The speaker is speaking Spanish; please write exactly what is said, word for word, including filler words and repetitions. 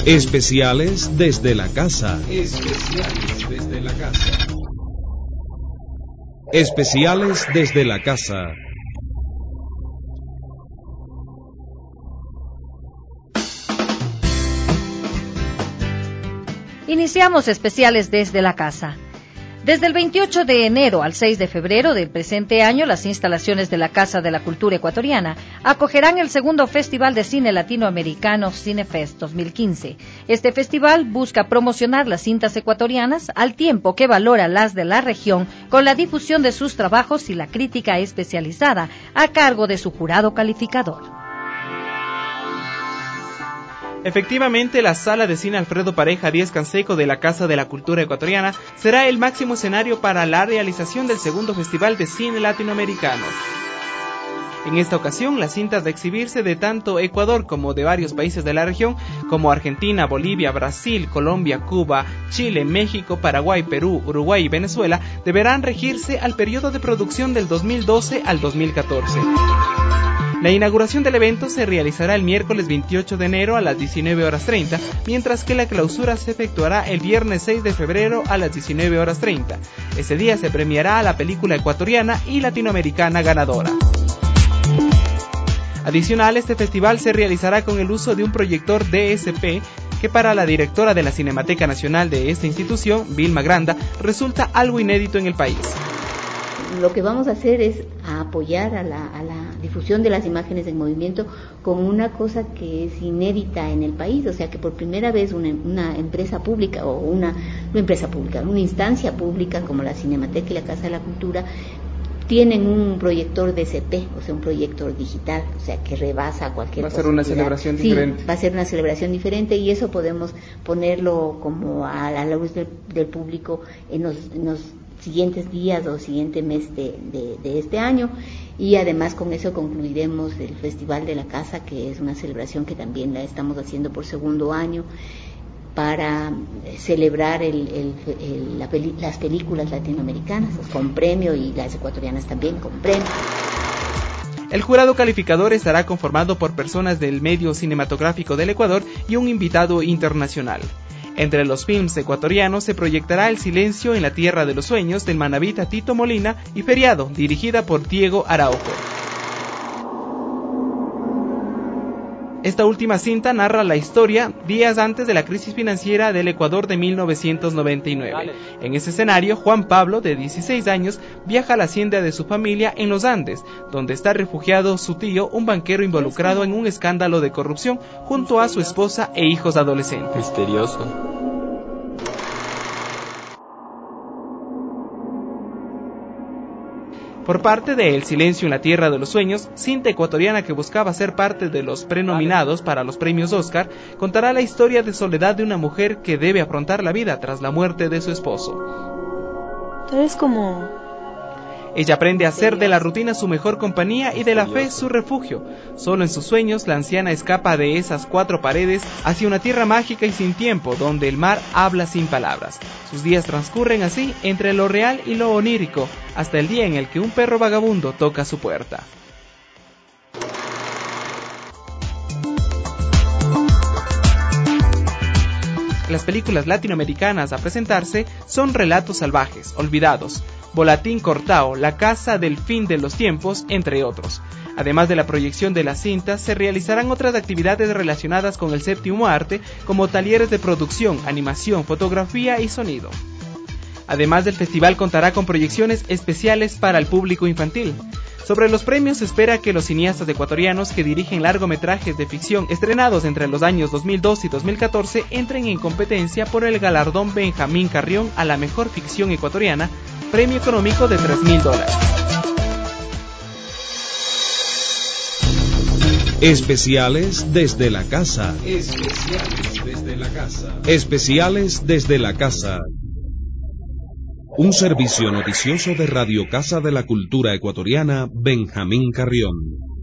Especiales desde la casa. Especiales desde la casa. Especiales desde la casa. Iniciamos especiales desde la casa. Desde el veintiocho de enero al seis de febrero del presente año, las instalaciones de la Casa de la Cultura Ecuatoriana acogerán el segundo Festival de Cine Latinoamericano Cinefest dos mil quince. Este festival busca promocionar las cintas ecuatorianas al tiempo que valora las de la región con la difusión de sus trabajos y la crítica especializada a cargo de su jurado calificador. Efectivamente, la Sala de Cine Alfredo Pareja Díez Canseco de la Casa de la Cultura Ecuatoriana será el máximo escenario para la realización del segundo Festival de Cine Latinoamericano. En esta ocasión, las cintas de exhibirse de tanto Ecuador como de varios países de la región, como Argentina, Bolivia, Brasil, Colombia, Cuba, Chile, México, Paraguay, Perú, Uruguay y Venezuela, deberán regirse al periodo de producción del dos mil doce al dos mil catorce. La inauguración del evento se realizará el miércoles veintiocho de enero a las diecinueve horas treinta, mientras que la clausura se efectuará el viernes seis de febrero a las diecinueve horas treinta. Ese día se premiará a la película ecuatoriana y latinoamericana ganadora. Adicional, este festival se realizará con el uso de un proyector D S P que para la directora de la Cinemateca Nacional de esta institución, Vilma Granda, resulta algo inédito en el país. Lo que vamos a hacer es a apoyar a la, a la difusión de las imágenes en movimiento con una cosa que es inédita en el país, o sea que por primera vez una, una empresa pública o una, no empresa pública, una instancia pública como la Cinemateca y la Casa de la Cultura tienen un proyector D C P, o sea un proyector digital, o sea que rebasa cualquier Va a ser una celebración sí, diferente. Va a ser una celebración diferente y eso podemos ponerlo como a la luz del, del público en los, en los siguientes días o siguiente mes de, de, de este año, y además con eso concluiremos el Festival de la Casa, que es una celebración que también la estamos haciendo por segundo año para celebrar el, el, el, la peli, las películas latinoamericanas con premio y las ecuatorianas también con premio. El jurado calificador estará conformado por personas del medio cinematográfico del Ecuador y un invitado internacional. Entre los films ecuatorianos se proyectará El silencio en la tierra de los sueños del manabita Tito Molina y Feriado, dirigida por Diego Araujo. Esta última cinta narra la historia días antes de la crisis financiera del Ecuador de mil novecientos noventa y nueve. En ese escenario, Juan Pablo, de dieciséis años, viaja a la hacienda de su familia en los Andes, donde está refugiado su tío, un banquero involucrado en un escándalo de corrupción, junto a su esposa e hijos adolescentes. Misterioso. Por parte de El silencio en la tierra de los sueños, cinta ecuatoriana que buscaba ser parte de los prenominados para los premios Oscar, contará la historia de soledad de una mujer que debe afrontar la vida tras la muerte de su esposo. Tú eres como... Ella aprende a hacer de la rutina su mejor compañía y de la fe su refugio. Solo en sus sueños, la anciana escapa de esas cuatro paredes hacia una tierra mágica y sin tiempo, donde el mar habla sin palabras. Sus días transcurren así, entre lo real y lo onírico, hasta el día en el que un perro vagabundo toca su puerta. Las películas latinoamericanas a presentarse son Relatos salvajes, Olvidados, Volatín Cortao, La casa del fin de los tiempos, entre otros. Además de la proyección de las cintas, se realizarán otras actividades relacionadas con el séptimo arte, como talleres de producción, animación, fotografía y sonido. Además del festival contará con proyecciones especiales para el público infantil. Sobre los premios, se espera que los cineastas ecuatorianos que dirigen largometrajes de ficción estrenados entre los años dos mil dos y dos mil catorce entren en competencia por el galardón Benjamín Carrión a la mejor ficción ecuatoriana, premio económico de tres mil dólares. Especiales desde la casa. Especiales desde la casa. Especiales desde la casa. Un servicio noticioso de Radio Casa de la Cultura Ecuatoriana, Benjamín Carrión.